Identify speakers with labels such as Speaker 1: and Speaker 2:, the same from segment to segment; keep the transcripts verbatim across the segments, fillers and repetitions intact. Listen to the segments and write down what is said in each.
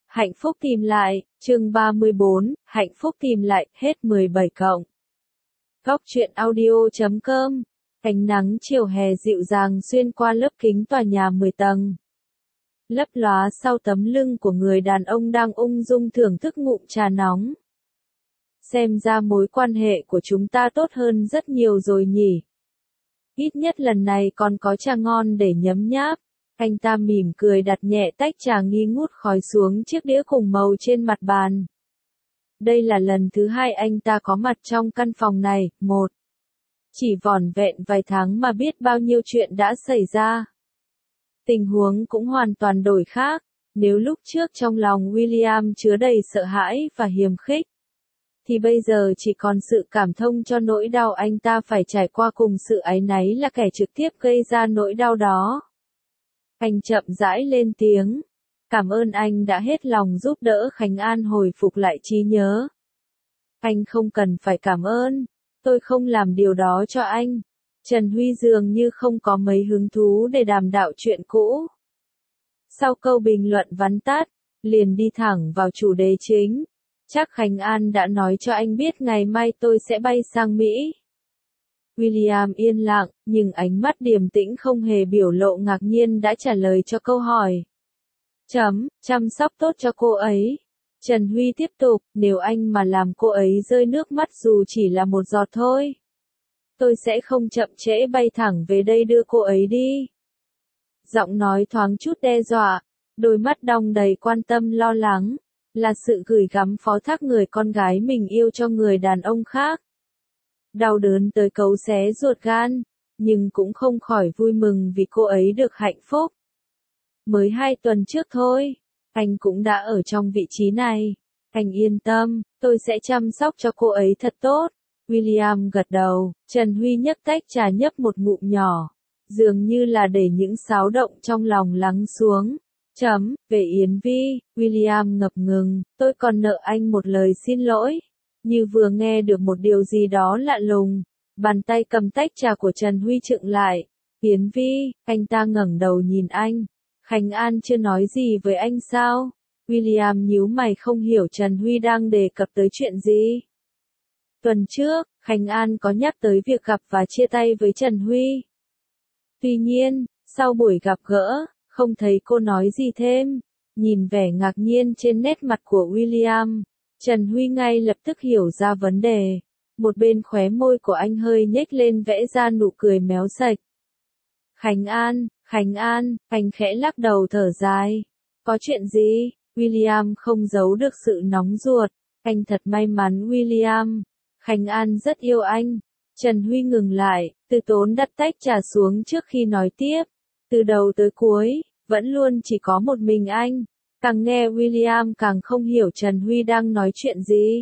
Speaker 1: Hạnh phúc tìm lại, chương ba mươi bốn, hạnh phúc tìm lại, hết mười bảy cộng. Góc truyện audio chấm com, ánh nắng chiều hè dịu dàng xuyên qua lớp kính tòa nhà mười tầng. Lấp lóa sau tấm lưng của người đàn ông đang ung dung thưởng thức ngụm trà nóng. Xem ra mối quan hệ của chúng ta tốt hơn rất nhiều rồi nhỉ. Ít nhất lần này còn có trà ngon để nhấm nháp. Anh ta mỉm cười đặt nhẹ tách trà nghi ngút khói xuống chiếc đĩa cùng màu trên mặt bàn. Đây là lần thứ hai anh ta có mặt trong căn phòng này, một. Chỉ vỏn vẹn vài tháng mà biết bao nhiêu chuyện đã xảy ra. Tình huống cũng hoàn toàn đổi khác, nếu lúc trước trong lòng William chứa đầy sợ hãi và hiềm khích, thì bây giờ chỉ còn sự cảm thông cho nỗi đau anh ta phải trải qua cùng sự áy náy là kẻ trực tiếp gây ra nỗi đau đó. Anh chậm rãi lên tiếng. Cảm ơn anh đã hết lòng giúp đỡ Khánh An hồi phục lại trí nhớ. Anh không cần phải cảm ơn. Tôi không làm điều đó cho anh. Trần Huy dường như không có mấy hứng thú để đàm đạo chuyện cũ. Sau câu bình luận vắn tắt, liền đi thẳng vào chủ đề chính. Chắc Khánh An đã nói cho anh biết ngày mai tôi sẽ bay sang Mỹ. William yên lặng, nhưng ánh mắt điềm tĩnh không hề biểu lộ ngạc nhiên đã trả lời cho câu hỏi. Chấm, chăm sóc tốt cho cô ấy. Trần Huy tiếp tục, nếu anh mà làm cô ấy rơi nước mắt dù chỉ là một giọt thôi, tôi sẽ không chậm trễ bay thẳng về đây đưa cô ấy đi. Giọng nói thoáng chút đe dọa, đôi mắt đong đầy quan tâm lo lắng, là sự gửi gắm phó thác người con gái mình yêu cho người đàn ông khác. Đau đớn tới cấu xé ruột gan, nhưng cũng không khỏi vui mừng vì cô ấy được hạnh phúc. Mới hai tuần trước thôi, anh cũng đã ở trong vị trí này. Anh yên tâm, tôi sẽ chăm sóc cho cô ấy thật tốt. William gật đầu, Trần Huy nhấc tách trà nhấp một ngụm nhỏ, dường như là để những xáo động trong lòng lắng xuống. Chấm, về Yến Vi, William ngập ngừng, tôi còn nợ anh một lời xin lỗi. Như vừa nghe được một điều gì đó lạ lùng, bàn tay cầm tách trà của Trần Huy chững lại. Yến Vi, anh ta ngẩng đầu nhìn anh. Khánh An chưa nói gì với anh sao? William nhíu mày không hiểu Trần Huy đang đề cập tới chuyện gì. Tuần trước, Khánh An có nhắc tới việc gặp và chia tay với Trần Huy. Tuy nhiên, sau buổi gặp gỡ, không thấy cô nói gì thêm. Nhìn vẻ ngạc nhiên trên nét mặt của William, Trần Huy ngay lập tức hiểu ra vấn đề. Một bên khóe môi của anh hơi nhếch lên vẽ ra nụ cười méo sạch. Khánh An, Khánh An, anh khẽ lắc đầu thở dài. Có chuyện gì? William không giấu được sự nóng ruột. Anh thật may mắn William. Khánh An rất yêu anh. Trần Huy ngừng lại, từ tốn đặt tách trà xuống trước khi nói tiếp. Từ đầu tới cuối, vẫn luôn chỉ có một mình anh. Càng nghe William càng không hiểu Trần Huy đang nói chuyện gì.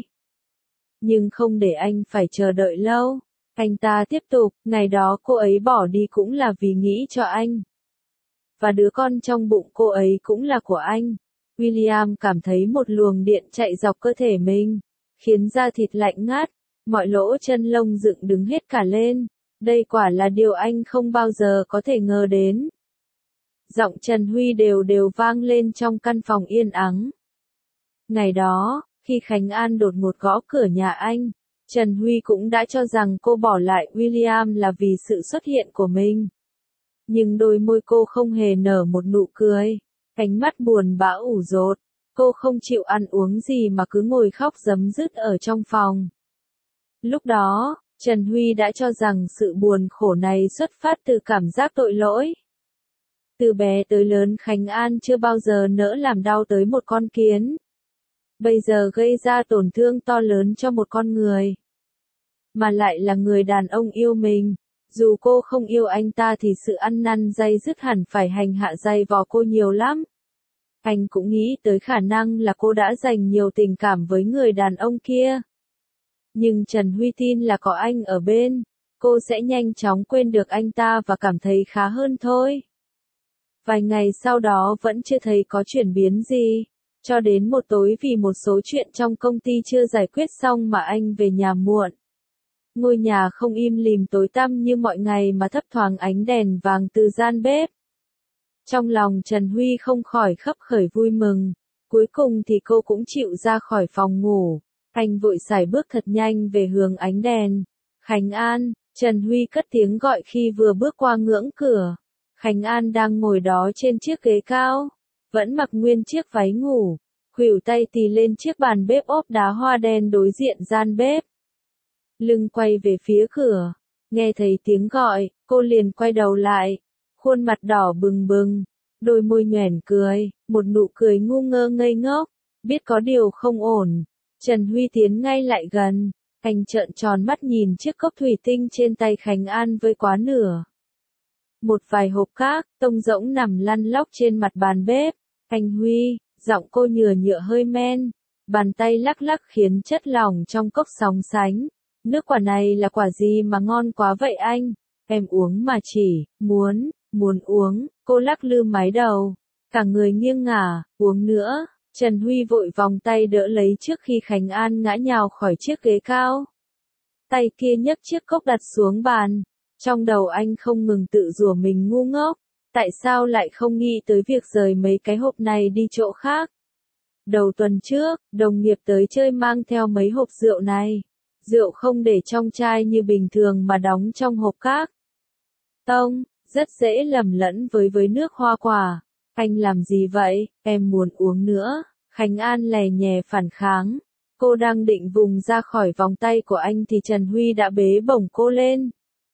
Speaker 1: Nhưng không để anh phải chờ đợi lâu. Anh ta tiếp tục, ngày đó cô ấy bỏ đi cũng là vì nghĩ cho anh. Và đứa con trong bụng cô ấy cũng là của anh. William cảm thấy một luồng điện chạy dọc cơ thể mình, khiến da thịt lạnh ngắt, mọi lỗ chân lông dựng đứng hết cả lên. Đây quả là điều anh không bao giờ có thể ngờ đến. Giọng Trần Huy đều đều vang lên trong căn phòng yên ắng. Ngày đó, khi Khánh An đột ngột gõ cửa nhà anh, Trần Huy cũng đã cho rằng cô bỏ lại William là vì sự xuất hiện của mình. Nhưng đôi môi cô không hề nở một nụ cười, ánh mắt buồn bã ủ dột, cô không chịu ăn uống gì mà cứ ngồi khóc rấm rứt ở trong phòng. Lúc đó, Trần Huy đã cho rằng sự buồn khổ này xuất phát từ cảm giác tội lỗi. Từ bé tới lớn Khánh An chưa bao giờ nỡ làm đau tới một con kiến. Bây giờ gây ra tổn thương to lớn cho một con người. Mà lại là người đàn ông yêu mình. Dù cô không yêu anh ta thì sự ăn năn day dứt hẳn phải hành hạ dày vò cô nhiều lắm. Anh cũng nghĩ tới khả năng là cô đã dành nhiều tình cảm với người đàn ông kia. Nhưng Trần Huy tin là có anh ở bên, cô sẽ nhanh chóng quên được anh ta và cảm thấy khá hơn thôi. Vài ngày sau đó vẫn chưa thấy có chuyển biến gì. Cho đến một tối vì một số chuyện trong công ty chưa giải quyết xong mà anh về nhà muộn. Ngôi nhà không im lìm tối tăm như mọi ngày mà thấp thoáng ánh đèn vàng từ gian bếp. Trong lòng Trần Huy không khỏi khấp khởi vui mừng. Cuối cùng thì cô cũng chịu ra khỏi phòng ngủ. Anh vội sải bước thật nhanh về hướng ánh đèn. Khánh An, Trần Huy cất tiếng gọi khi vừa bước qua ngưỡng cửa. Khánh An đang ngồi đó trên chiếc ghế cao, vẫn mặc nguyên chiếc váy ngủ, khuỷu tay tì lên chiếc bàn bếp ốp đá hoa đen đối diện gian bếp. Lưng quay về phía cửa, nghe thấy tiếng gọi, cô liền quay đầu lại, khuôn mặt đỏ bừng bừng, đôi môi nhoẻn cười, một nụ cười ngu ngơ ngây ngốc, biết có điều không ổn. Trần Huy tiến ngay lại gần, anh trợn tròn mắt nhìn chiếc cốc thủy tinh trên tay Khánh An với quá nửa. Một vài hộp cát, tông rỗng nằm lăn lóc trên mặt bàn bếp. Anh Huy, giọng cô nhừa nhựa hơi men, bàn tay lắc lắc khiến chất lỏng trong cốc sóng sánh. Nước quả này là quả gì mà ngon quá vậy anh? Em uống mà chỉ, muốn, muốn uống, cô lắc lư mái đầu, cả người nghiêng ngả, uống nữa. Trần Huy vội vòng tay đỡ lấy trước khi Khánh An ngã nhào khỏi chiếc ghế cao. Tay kia nhấc chiếc cốc đặt xuống bàn. Trong đầu anh không ngừng tự rủa mình ngu ngốc, tại sao lại không nghĩ tới việc rời mấy cái hộp này đi chỗ khác. Đầu tuần trước, đồng nghiệp tới chơi mang theo mấy hộp rượu này. Rượu không để trong chai như bình thường mà đóng trong hộp cát. Tông, rất dễ lầm lẫn với với nước hoa quả. Anh làm gì vậy, em muốn uống nữa. Khánh An lè nhè phản kháng. Cô đang định vùng ra khỏi vòng tay của anh thì Trần Huy đã bế bổng cô lên.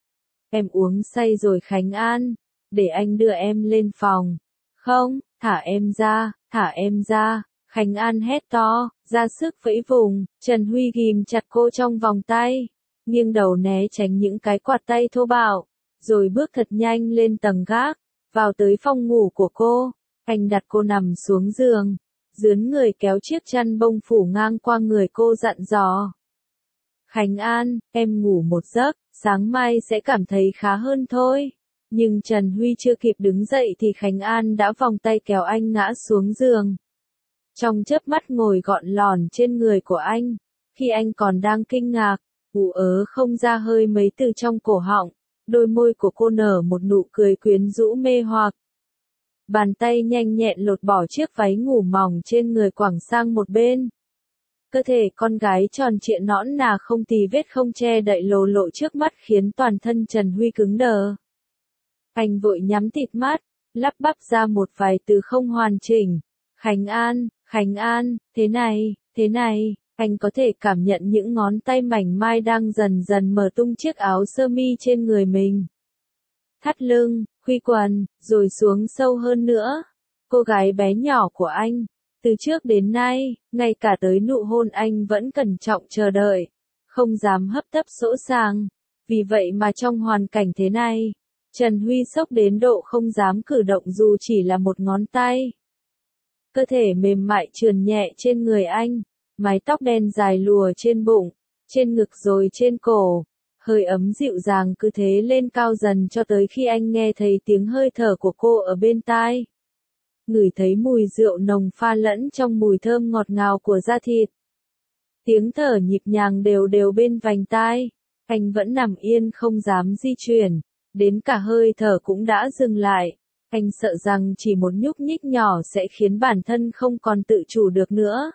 Speaker 1: Em uống say rồi Khánh An, để anh đưa em lên phòng. Không, thả em ra, thả em ra. Khánh An hét to, ra sức vẫy vùng. Trần Huy ghim chặt cô trong vòng tay, nghiêng đầu né tránh những cái quạt tay thô bạo, rồi bước thật nhanh lên tầng gác, vào tới phòng ngủ của cô. Anh đặt cô nằm xuống giường, dướn người kéo chiếc chăn bông phủ ngang qua người cô dặn dò. Khánh An, em ngủ một giấc, sáng mai sẽ cảm thấy khá hơn thôi. Nhưng Trần Huy chưa kịp đứng dậy thì Khánh An đã vòng tay kéo anh ngã xuống giường. Trong chớp mắt ngồi gọn lòn trên người của anh, khi anh còn đang kinh ngạc, ù ớ không ra hơi mấy từ trong cổ họng, đôi môi của cô nở một nụ cười quyến rũ mê hoặc. Bàn tay nhanh nhẹn lột bỏ chiếc váy ngủ mỏng trên người quẳng sang một bên. Cơ thể con gái tròn trịa nõn nà không tì vết không che đậy lồ lộ trước mắt khiến toàn thân Trần Huy cứng đờ. Anh vội nhắm tịt mắt, lắp bắp ra một vài từ không hoàn chỉnh. Khánh An, Khánh An, thế này, thế này, anh có thể cảm nhận những ngón tay mảnh mai đang dần dần mở tung chiếc áo sơ mi trên người mình. Thắt lưng, khuy quần, rồi xuống sâu hơn nữa. Cô gái bé nhỏ của anh, từ trước đến nay, ngay cả tới nụ hôn anh vẫn cẩn trọng chờ đợi, không dám hấp tấp sỗ sàng. Vì vậy mà trong hoàn cảnh thế này, Trần Huy sốc đến độ không dám cử động dù chỉ là một ngón tay. Cơ thể mềm mại trườn nhẹ trên người anh, mái tóc đen dài lùa trên bụng, trên ngực rồi trên cổ, hơi ấm dịu dàng cứ thế lên cao dần cho tới khi anh nghe thấy tiếng hơi thở của cô ở bên tai. Ngửi thấy mùi rượu nồng pha lẫn trong mùi thơm ngọt ngào của da thịt. Tiếng thở nhịp nhàng đều đều bên vành tai, anh vẫn nằm yên không dám di chuyển, đến cả hơi thở cũng đã dừng lại. Anh sợ rằng chỉ một nhúc nhích nhỏ sẽ khiến bản thân không còn tự chủ được nữa.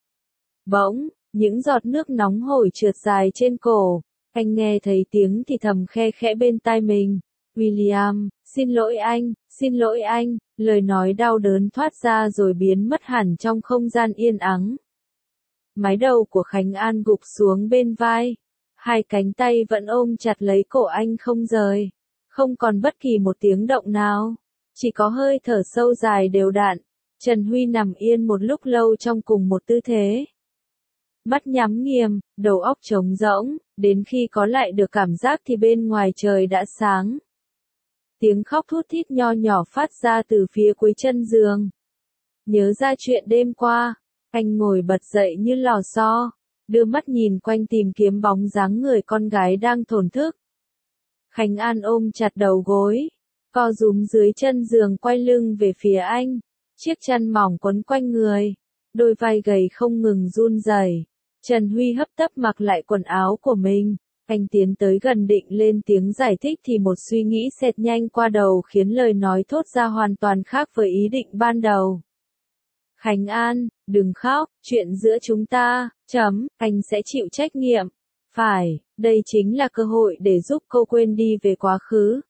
Speaker 1: Bỗng, những giọt nước nóng hổi trượt dài trên cổ, anh nghe thấy tiếng thì thầm khe khẽ bên tai mình. William, xin lỗi anh, xin lỗi anh, lời nói đau đớn thoát ra rồi biến mất hẳn trong không gian yên ắng. Mái đầu của Khánh An gục xuống bên vai, hai cánh tay vẫn ôm chặt lấy cổ anh không rời, không còn bất kỳ một tiếng động nào. Chỉ có hơi thở sâu dài đều đặn. Trần Huy nằm yên một lúc lâu trong cùng một tư thế. Mắt nhắm nghiền, đầu óc trống rỗng, đến khi có lại được cảm giác thì bên ngoài trời đã sáng. Tiếng khóc thút thít nho nhỏ phát ra từ phía cuối chân giường. Nhớ ra chuyện đêm qua, anh ngồi bật dậy như lò xo, đưa mắt nhìn quanh tìm kiếm bóng dáng người con gái đang thổn thức. Khánh An ôm chặt đầu gối, co rúm dưới chân giường quay lưng về phía anh, chiếc chăn mỏng quấn quanh người, đôi vai gầy không ngừng run rẩy. Trần Huy hấp tấp mặc lại quần áo của mình, anh tiến tới gần định lên tiếng giải thích thì một suy nghĩ xẹt nhanh qua đầu khiến lời nói thốt ra hoàn toàn khác với ý định ban đầu. Khánh An, đừng khóc, chuyện giữa chúng ta, chấm, anh sẽ chịu trách nhiệm. Phải, đây chính là cơ hội để giúp cô quên đi về quá khứ.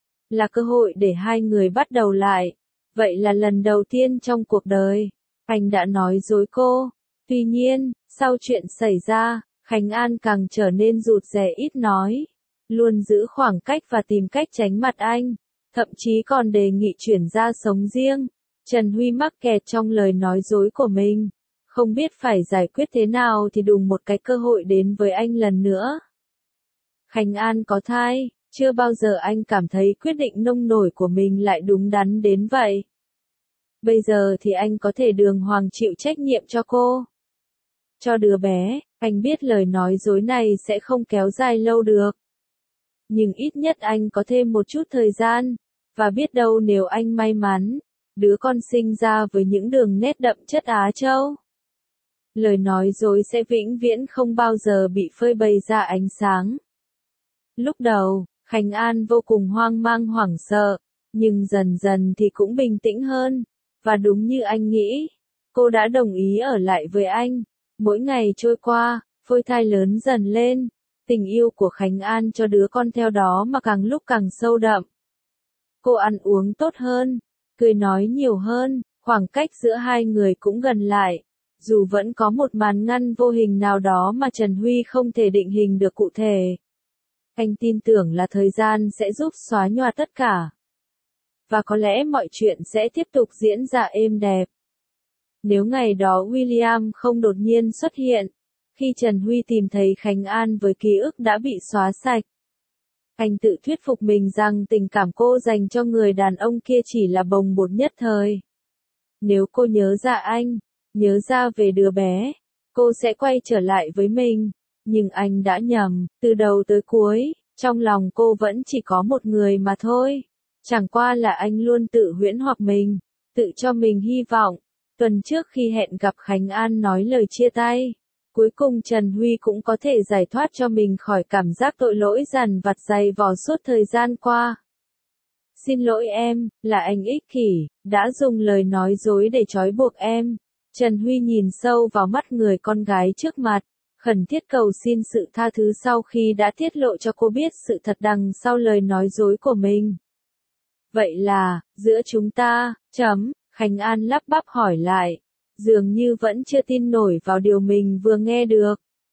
Speaker 1: Là cơ hội để hai người bắt đầu lại. Vậy là lần đầu tiên trong cuộc đời, anh đã nói dối cô. Tuy nhiên, sau chuyện xảy ra, Khánh An càng trở nên rụt rè ít nói. Luôn giữ khoảng cách và tìm cách tránh mặt anh. Thậm chí còn đề nghị chuyển ra sống riêng. Trần Huy mắc kẹt trong lời nói dối của mình. Không biết phải giải quyết thế nào thì đùng một cái cơ hội đến với anh lần nữa. Khánh An có thai, chưa bao giờ anh cảm thấy quyết định nông nổi của mình lại đúng đắn đến vậy. Bây giờ thì anh có thể đường hoàng chịu trách nhiệm cho cô. Cho đứa bé, anh biết lời nói dối này sẽ không kéo dài lâu được. Nhưng ít nhất anh có thêm một chút thời gian, và biết đâu nếu anh may mắn, đứa con sinh ra với những đường nét đậm chất Á Châu. Lời nói dối sẽ vĩnh viễn không bao giờ bị phơi bày ra ánh sáng. Lúc đầu, Khánh An vô cùng hoang mang hoảng sợ, nhưng dần dần thì cũng bình tĩnh hơn, và đúng như anh nghĩ, cô đã đồng ý ở lại với anh. Mỗi ngày trôi qua, phôi thai lớn dần lên, tình yêu của Khánh An cho đứa con theo đó mà càng lúc càng sâu đậm. Cô ăn uống tốt hơn, cười nói nhiều hơn, khoảng cách giữa hai người cũng gần lại. Dù vẫn có một màn ngăn vô hình nào đó mà Trần Huy không thể định hình được cụ thể. Anh tin tưởng là thời gian sẽ giúp xóa nhòa tất cả. Và có lẽ mọi chuyện sẽ tiếp tục diễn ra êm đẹp. Nếu ngày đó William không đột nhiên xuất hiện, khi Trần Huy tìm thấy Khánh An với ký ức đã bị xóa sạch. Anh tự thuyết phục mình rằng tình cảm cô dành cho người đàn ông kia chỉ là bồng bột nhất thời. Nếu cô nhớ ra anh, nhớ ra về đứa bé, cô sẽ quay trở lại với mình. Nhưng anh đã nhầm, từ đầu tới cuối, trong lòng cô vẫn chỉ có một người mà thôi. Chẳng qua là anh luôn tự huyễn hoặc mình, tự cho mình hy vọng. Tuần trước khi hẹn gặp Khánh An nói lời chia tay, cuối cùng Trần Huy cũng có thể giải thoát cho mình khỏi cảm giác tội lỗi dằn vặt dày vò suốt thời gian qua. Xin lỗi em, là anh ích kỷ, đã dùng lời nói dối để trói buộc em. Trần Huy nhìn sâu vào mắt người con gái trước mặt, khẩn thiết cầu xin sự tha thứ sau khi đã tiết lộ cho cô biết sự thật đằng sau lời nói dối của mình. Vậy là, giữa chúng ta, chấm, Khánh An lắp bắp hỏi lại, dường như vẫn chưa tin nổi vào điều mình vừa nghe được.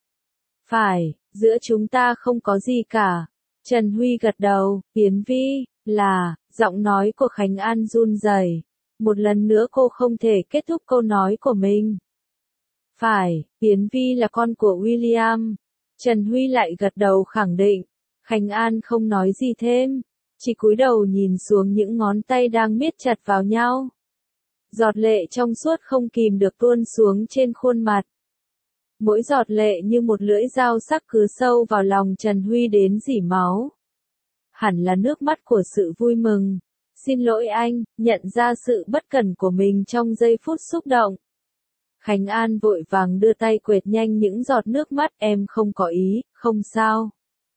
Speaker 1: Phải, giữa chúng ta không có gì cả. Trần Huy gật đầu, Yến Vi, là, giọng nói của Khánh An run rẩy. Một lần nữa cô không thể kết thúc câu nói của mình. Phải, Yến Vi là con của William. Trần Huy lại gật đầu khẳng định. Khánh An không nói gì thêm, chỉ cúi đầu nhìn xuống những ngón tay đang miết chặt vào nhau. Giọt lệ trong suốt không kìm được tuôn xuống trên khuôn mặt. Mỗi giọt lệ như một lưỡi dao sắc cứ sâu vào lòng Trần Huy đến rỉ máu. Hẳn là nước mắt của sự vui mừng. Xin lỗi anh, nhận ra sự bất cẩn của mình trong giây phút xúc động. Khánh An vội vàng đưa tay quệt nhanh những giọt nước mắt, em không có ý, không sao.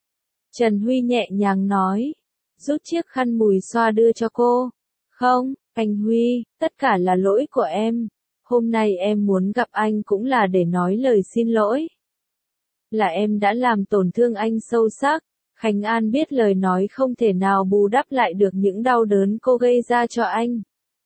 Speaker 1: Trần Huy nhẹ nhàng nói, rút chiếc khăn mùi xoa đưa cho cô. Không, anh Huy, tất cả là lỗi của em. Hôm nay em muốn gặp anh cũng là để nói lời xin lỗi. Là em đã làm tổn thương anh sâu sắc. Khánh An biết lời nói không thể nào bù đắp lại được những đau đớn cô gây ra cho anh.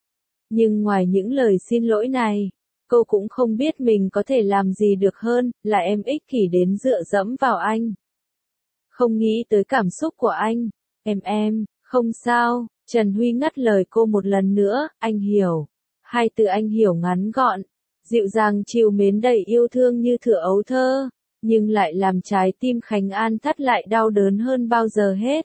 Speaker 1: Nhưng ngoài những lời xin lỗi này, cô cũng không biết mình có thể làm gì được hơn, là em ích kỷ đến dựa dẫm vào anh. Không nghĩ tới cảm xúc của anh. Em em, không sao. Trần Huy ngắt lời cô một lần nữa, anh hiểu. Hai từ anh hiểu ngắn gọn, dịu dàng trìu mến đầy yêu thương như thuở ấu thơ, nhưng lại làm trái tim Khánh An thắt lại đau đớn hơn bao giờ hết.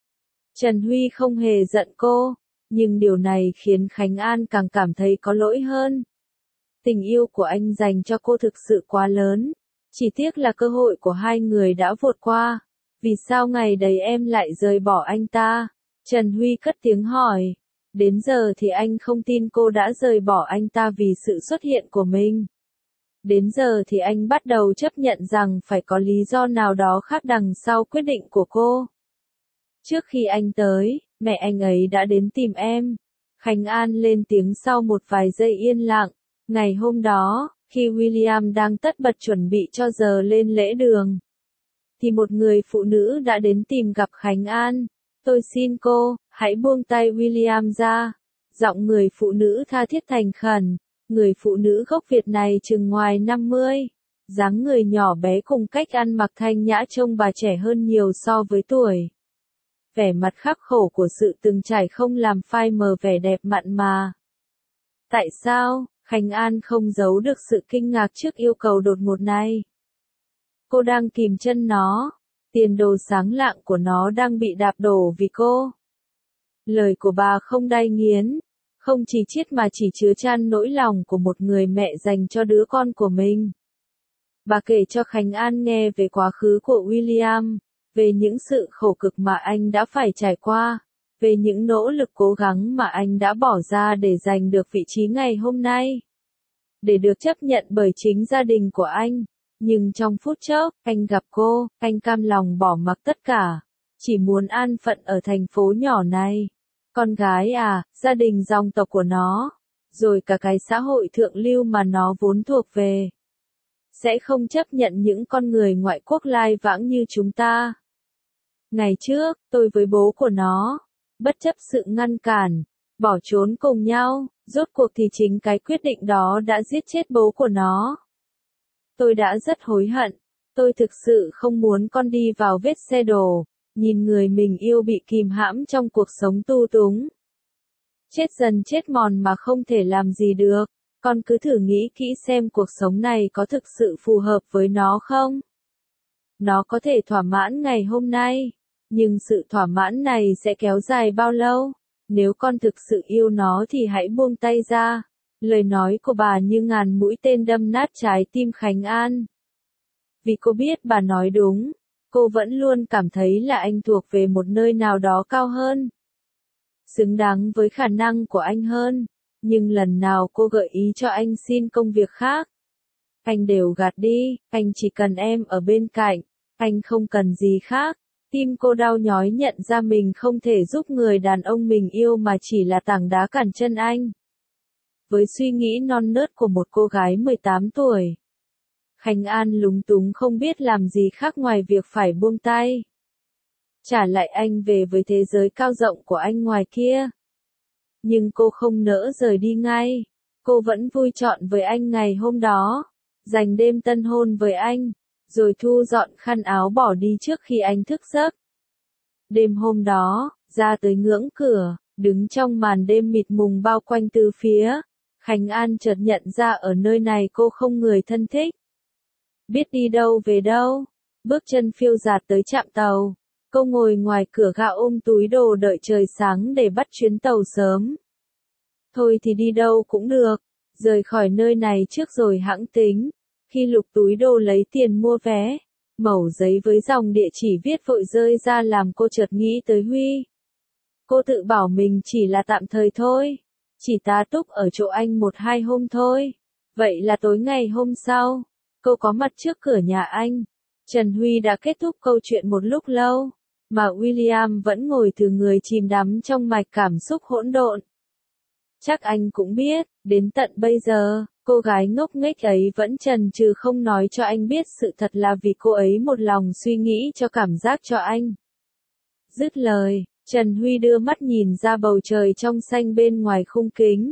Speaker 1: Trần Huy không hề giận cô, nhưng điều này khiến Khánh An càng cảm thấy có lỗi hơn. Tình yêu của anh dành cho cô thực sự quá lớn, chỉ tiếc là cơ hội của hai người đã vụt qua. Vì sao ngày đấy em lại rời bỏ anh ta? Trần Huy cất tiếng hỏi. Đến giờ thì anh không tin cô đã rời bỏ anh ta vì sự xuất hiện của mình. Đến giờ thì anh bắt đầu chấp nhận rằng phải có lý do nào đó khác đằng sau quyết định của cô. Trước khi anh tới, mẹ anh ấy đã đến tìm em. Khánh An lên tiếng sau một vài giây yên lặng. Ngày hôm đó, khi William đang tất bật chuẩn bị cho giờ lên lễ đường, thì một người phụ nữ đã đến tìm gặp Khánh An. Tôi xin cô, hãy buông tay William ra. Giọng người phụ nữ tha thiết thành khẩn. Người phụ nữ gốc Việt này chừng ngoài năm mươi. Dáng người nhỏ bé cùng cách ăn mặc thanh nhã trông bà trẻ hơn nhiều so với tuổi. Vẻ mặt khắc khổ của sự từng trải không làm phai mờ vẻ đẹp mặn mà. Tại sao, Khánh An không giấu được sự kinh ngạc trước yêu cầu đột ngột này. Cô đang kìm chân nó. Tiền đồ sáng lạng của nó đang bị đạp đổ vì cô. Lời của bà không đay nghiến. Không chỉ chiết mà chỉ chứa chan nỗi lòng của một người mẹ dành cho đứa con của mình. Bà kể cho Khánh An nghe về quá khứ của William, về những sự khổ cực mà anh đã phải trải qua, về những nỗ lực cố gắng mà anh đã bỏ ra để giành được vị trí ngày hôm nay. Để được chấp nhận bởi chính gia đình của anh. Nhưng trong phút chốc, anh gặp cô, anh cam lòng bỏ mặc tất cả. Chỉ muốn an phận ở thành phố nhỏ này. Con gái à, gia đình dòng tộc của nó, rồi cả cái xã hội thượng lưu mà nó vốn thuộc về. Sẽ không chấp nhận những con người ngoại quốc lai vãng như chúng ta. Ngày trước, tôi với bố của nó, bất chấp sự ngăn cản, bỏ trốn cùng nhau, rốt cuộc thì chính cái quyết định đó đã giết chết bố của nó. Tôi đã rất hối hận, tôi thực sự không muốn con đi vào vết xe đổ, nhìn người mình yêu bị kìm hãm trong cuộc sống tu túng. Chết dần chết mòn mà không thể làm gì được, con cứ thử nghĩ kỹ xem cuộc sống này có thực sự phù hợp với nó không? Nó có thể thỏa mãn ngày hôm nay, nhưng sự thỏa mãn này sẽ kéo dài bao lâu? Nếu con thực sự yêu nó thì hãy buông tay ra. Lời nói của bà như ngàn mũi tên đâm nát trái tim Khánh An. Vì cô biết bà nói đúng, cô vẫn luôn cảm thấy là anh thuộc về một nơi nào đó cao hơn. Xứng đáng với khả năng của anh hơn. Nhưng lần nào cô gợi ý cho anh xin công việc khác, anh đều gạt đi, anh chỉ cần em ở bên cạnh, anh không cần gì khác. Tim cô đau nhói nhận ra mình không thể giúp người đàn ông mình yêu mà chỉ là tảng đá cản chân anh. Với suy nghĩ non nớt của một cô gái mười tám tuổi, Khánh An lúng túng không biết làm gì khác ngoài việc phải buông tay. Trả lại anh về với thế giới cao rộng của anh ngoài kia. Nhưng cô không nỡ rời đi ngay. Cô vẫn vui trọn với anh ngày hôm đó. Dành đêm tân hôn với anh. Rồi thu dọn khăn áo bỏ đi trước khi anh thức giấc. Đêm hôm đó, ra tới ngưỡng cửa, đứng trong màn đêm mịt mùng bao quanh từ phía. Khánh An chợt nhận ra ở nơi này cô không người thân thích. Biết đi đâu về đâu. Bước chân phiêu dạt tới trạm tàu. Cô ngồi ngoài cửa gạo ôm túi đồ đợi trời sáng để bắt chuyến tàu sớm. Thôi thì đi đâu cũng được, rời khỏi nơi này trước rồi hẵng tính. Khi lục túi đồ lấy tiền mua vé, mẩu giấy với dòng địa chỉ viết vội rơi ra làm cô chợt nghĩ tới Huy. Cô tự bảo mình chỉ là tạm thời thôi, chỉ tá túc ở chỗ anh một hai hôm thôi. Vậy là tối ngày hôm sau, cô có mặt trước cửa nhà anh. Trần Huy đã kết thúc câu chuyện một lúc lâu, mà William vẫn ngồi thừ người chìm đắm trong mạch cảm xúc hỗn độn. Chắc anh cũng biết, đến tận bây giờ, cô gái ngốc nghếch ấy vẫn chần chừ không nói cho anh biết sự thật là vì cô ấy một lòng suy nghĩ cho cảm giác cho anh. Dứt lời, Trần Huy đưa mắt nhìn ra bầu trời trong xanh bên ngoài khung kính.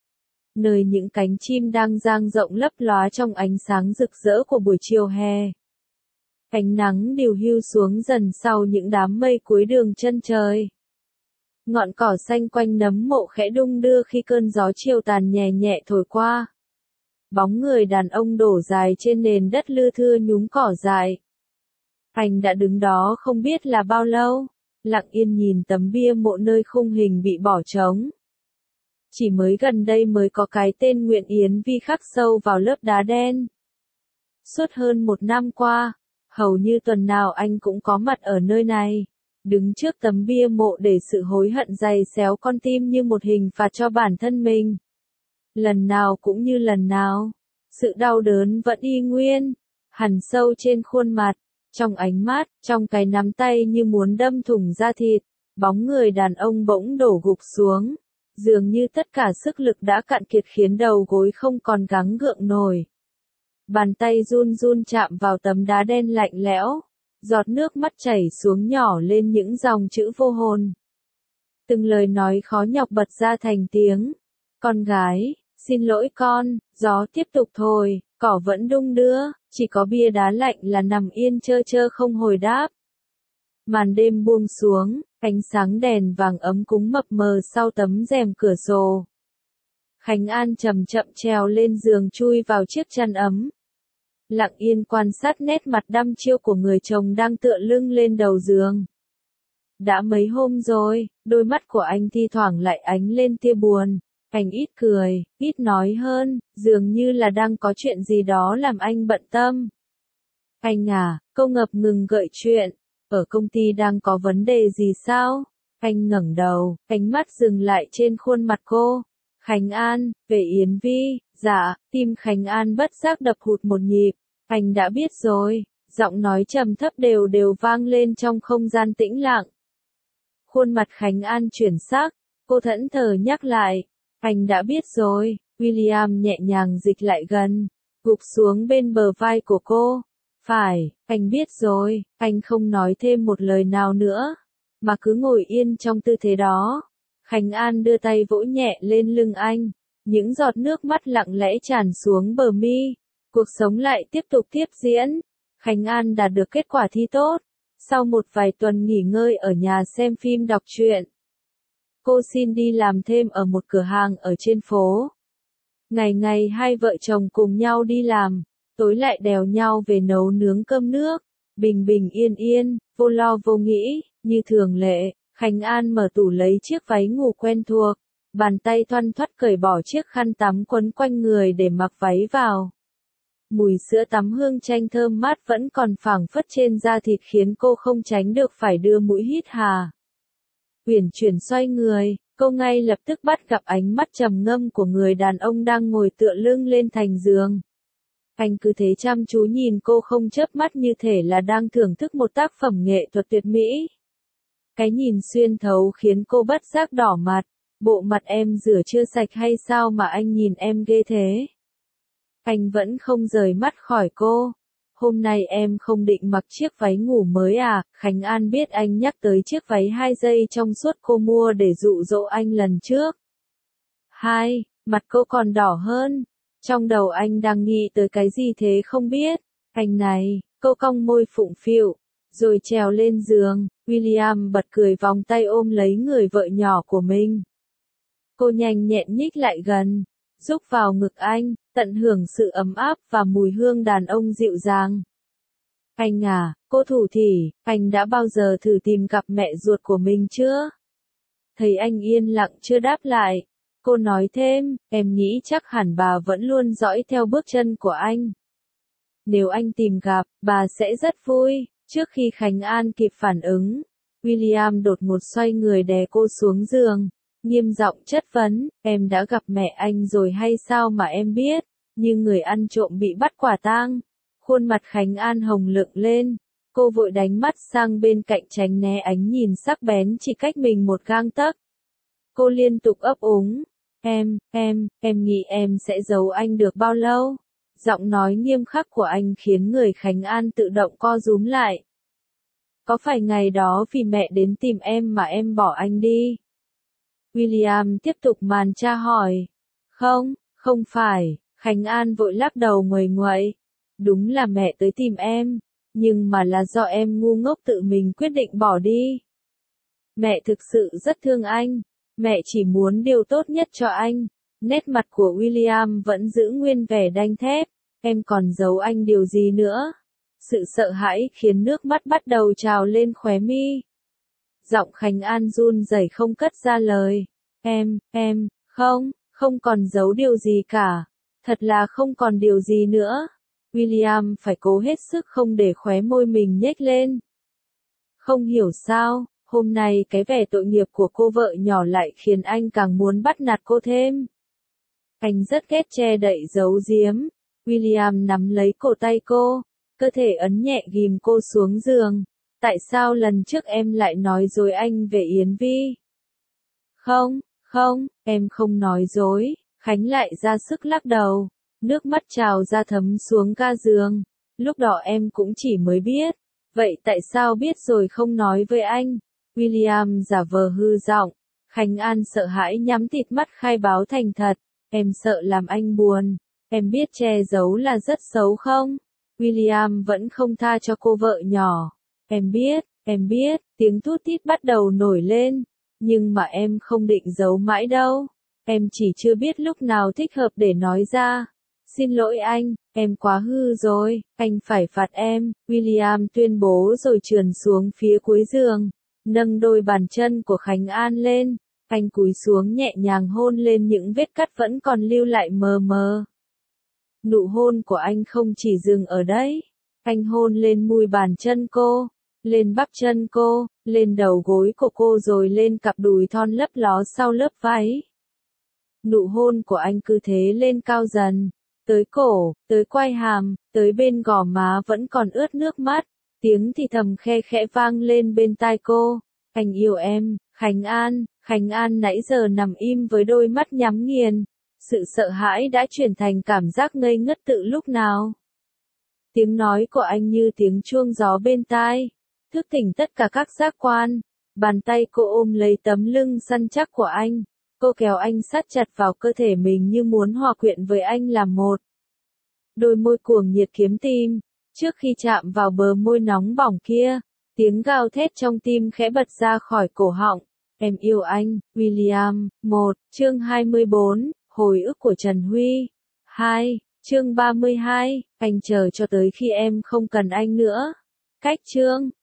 Speaker 1: Nơi những cánh chim đang dang rộng lấp lóa trong ánh sáng rực rỡ của buổi chiều hè. Ánh nắng điều hưu xuống dần sau những đám mây cuối đường chân trời. Ngọn cỏ xanh quanh nấm mộ khẽ đung đưa khi cơn gió chiều tàn nhẹ nhẹ thổi qua. Bóng người đàn ông đổ dài trên nền đất lưa thưa nhúm cỏ dại. Anh đã đứng đó không biết là bao lâu, lặng yên nhìn tấm bia mộ nơi khung hình bị bỏ trống. Chỉ mới gần đây mới có cái tên Nguyễn Yến Vi khắc sâu vào lớp đá đen. Suốt hơn một năm qua, hầu như tuần nào anh cũng có mặt ở nơi này, đứng trước tấm bia mộ để sự hối hận dày xéo con tim như một hình phạt cho bản thân mình. Lần nào cũng như lần nào, sự đau đớn vẫn y nguyên, hằn sâu trên khuôn mặt, trong ánh mắt, trong cái nắm tay như muốn đâm thủng da thịt, bóng người đàn ông bỗng đổ gục xuống. dường như tất cả sức lực đã cạn kiệt khiến đầu gối không còn gắng gượng nổi. Bàn tay run run chạm vào tấm đá đen lạnh lẽo, giọt nước mắt chảy xuống nhỏ lên những dòng chữ vô hồn. Từng lời nói khó nhọc bật ra thành tiếng. Con gái, xin lỗi con, gió tiếp tục thổi, cỏ vẫn đung đưa, chỉ có bia đá lạnh là nằm yên chơ chơ không hồi đáp. Màn đêm buông xuống, ánh sáng đèn vàng ấm cúng mập mờ sau tấm rèm cửa sổ. Khánh An chậm chậm trèo lên giường chui vào chiếc chăn ấm. Lặng yên quan sát nét mặt đăm chiêu của người chồng đang tựa lưng lên đầu giường. Đã mấy hôm rồi, đôi mắt của anh thi thoảng lại ánh lên tia buồn. Anh ít cười, ít nói hơn, dường như là đang có chuyện gì đó làm anh bận tâm. Anh à, cô ngập ngừng gợi chuyện. Ở công ty đang có vấn đề gì sao? Anh ngẩng đầu, ánh mắt dừng lại trên khuôn mặt cô. Khánh An, về Yến Vi, dạ, tim Khánh An bất giác đập hụt một nhịp. Anh đã biết rồi, giọng nói trầm thấp đều đều vang lên trong không gian tĩnh lặng. Khuôn mặt Khánh An chuyển sắc, cô thẫn thờ nhắc lại. Anh đã biết rồi, William nhẹ nhàng dịch lại gần, gục xuống bên bờ vai của cô. Phải, anh biết rồi, anh không nói thêm một lời nào nữa, mà cứ ngồi yên trong tư thế đó. Khánh An đưa tay vỗ nhẹ lên lưng anh, những giọt nước mắt lặng lẽ tràn xuống bờ mi. Cuộc sống lại tiếp tục tiếp diễn. Khánh An đạt được kết quả thi tốt, sau một vài tuần nghỉ ngơi ở nhà xem phim đọc truyện. Cô xin đi làm thêm ở một cửa hàng ở trên phố. Ngày ngày hai vợ chồng cùng nhau đi làm, tối lại đèo nhau về nấu nướng cơm nước, bình bình yên yên, vô lo vô nghĩ, như thường lệ. Khánh An mở tủ lấy chiếc váy ngủ quen thuộc, bàn tay thoăn thoắt cởi bỏ chiếc khăn tắm quấn quanh người để mặc váy vào. Mùi sữa tắm hương chanh thơm mát vẫn còn phảng phất trên da thịt khiến cô không tránh được phải đưa mũi hít hà. Uyển chuyển xoay người, cô ngay lập tức bắt gặp ánh mắt trầm ngâm của người đàn ông đang ngồi tựa lưng lên thành giường. Anh cứ thế chăm chú nhìn cô không chớp mắt như thể là đang thưởng thức một tác phẩm nghệ thuật tuyệt mỹ. Cái nhìn xuyên thấu khiến cô bất giác đỏ mặt. Bộ mặt em rửa chưa sạch hay sao mà anh nhìn em ghê thế? Anh vẫn không rời mắt khỏi cô. Hôm nay em không định mặc chiếc váy ngủ mới à? Khánh An biết anh nhắc tới chiếc váy hai dây trong suốt cô mua để dụ dỗ anh lần trước. Hai, mặt cô còn đỏ hơn. Trong đầu anh đang nghĩ tới cái gì thế không biết. Anh này, cô cong môi phụng phịu, rồi trèo lên giường. William bật cười vòng tay ôm lấy người vợ nhỏ của mình. Cô nhanh nhẹn nhích lại gần, rúc vào ngực anh, tận hưởng sự ấm áp và mùi hương đàn ông dịu dàng. Anh à, cô thủ thỉ, anh đã bao giờ thử tìm gặp mẹ ruột của mình chưa? Thấy anh yên lặng chưa đáp lại, cô nói thêm, em nghĩ chắc hẳn bà vẫn luôn dõi theo bước chân của anh. Nếu anh tìm gặp, bà sẽ rất vui. Trước khi Khánh An kịp phản ứng, William đột ngột xoay người đè cô xuống giường, nghiêm giọng chất vấn, em đã gặp mẹ anh rồi hay sao mà em biết, như người ăn trộm bị bắt quả tang. Khuôn mặt Khánh An hồng lựng lên, cô vội đánh mắt sang bên cạnh tránh né ánh nhìn sắc bén chỉ cách mình một gang tấc. Cô liên tục ấp úng, em, em, em nghĩ em sẽ giấu anh được bao lâu? Giọng nói nghiêm khắc của anh khiến người Khánh An tự động co rúm lại. Có phải ngày đó vì mẹ đến tìm em mà em bỏ anh đi? William tiếp tục màn tra hỏi. Không, không phải, Khánh An vội lắc đầu nguầy nguậy. Đúng là mẹ tới tìm em, nhưng mà là do em ngu ngốc tự mình quyết định bỏ đi. Mẹ thực sự rất thương anh, mẹ chỉ muốn điều tốt nhất cho anh. Nét mặt của William vẫn giữ nguyên vẻ đanh thép, em còn giấu anh điều gì nữa? Sự sợ hãi khiến nước mắt bắt đầu trào lên khóe mi. Giọng Khánh An run rẩy không cất ra lời. Em, em, không, không còn giấu điều gì cả. Thật là không còn điều gì nữa. William phải cố hết sức không để khóe môi mình nhếch lên. Không hiểu sao, hôm nay cái vẻ tội nghiệp của cô vợ nhỏ lại khiến anh càng muốn bắt nạt cô thêm. Anh rất ghét che đậy giấu giếm. William nắm lấy cổ tay cô, cơ thể ấn nhẹ ghìm cô xuống giường. Tại sao lần trước em lại nói dối anh về Yến Vi? Không, Không, em không nói dối. Khánh lại ra sức lắc đầu. Nước mắt trào ra thấm xuống ga giường. Lúc đó em cũng chỉ mới biết. Vậy tại sao biết rồi không nói với anh? William giả vờ hư giọng. Khánh An sợ hãi nhắm tịt mắt khai báo thành thật. Em sợ làm anh buồn. Em biết che giấu là rất xấu không? William vẫn không tha cho cô vợ nhỏ. Em biết, em biết, tiếng tút tít bắt đầu nổi lên. Nhưng mà em không định giấu mãi đâu. Em chỉ chưa biết lúc nào thích hợp để nói ra. Xin lỗi anh, em quá hư rồi, anh phải phạt em, William tuyên bố rồi trườn xuống phía cuối giường, nâng đôi bàn chân của Khánh An lên, anh cúi xuống nhẹ nhàng hôn lên những vết cắt vẫn còn lưu lại mờ mờ. Nụ hôn của anh không chỉ dừng ở đấy, anh hôn lên mui bàn chân cô, lên bắp chân cô, lên đầu gối của cô rồi lên cặp đùi thon lấp ló sau lớp váy. Nụ hôn của anh cứ thế lên cao dần. Tới cổ, tới quai hàm, tới bên gò má vẫn còn ướt nước mắt, tiếng thì thầm khe khẽ vang lên bên tai cô. Anh yêu em, Khánh An, Khánh An nãy giờ nằm im với đôi mắt nhắm nghiền. Sự sợ hãi đã chuyển thành cảm giác ngây ngất tự lúc nào. Tiếng nói của anh như tiếng chuông gió bên tai, thức tỉnh tất cả các giác quan. Bàn tay cô ôm lấy tấm lưng săn chắc của anh. Cô kéo anh sát chặt vào cơ thể mình như muốn hòa quyện với anh làm một. Đôi môi cuồng nhiệt kiếm tim, trước khi chạm vào bờ môi nóng bỏng kia, tiếng gào thét trong tim khẽ bật ra khỏi cổ họng. Em yêu anh, William. một. Chương hai mươi bốn, hồi ức của Trần Huy. hai. Chương ba mươi hai, anh chờ cho tới khi em không cần anh nữa. Cách chương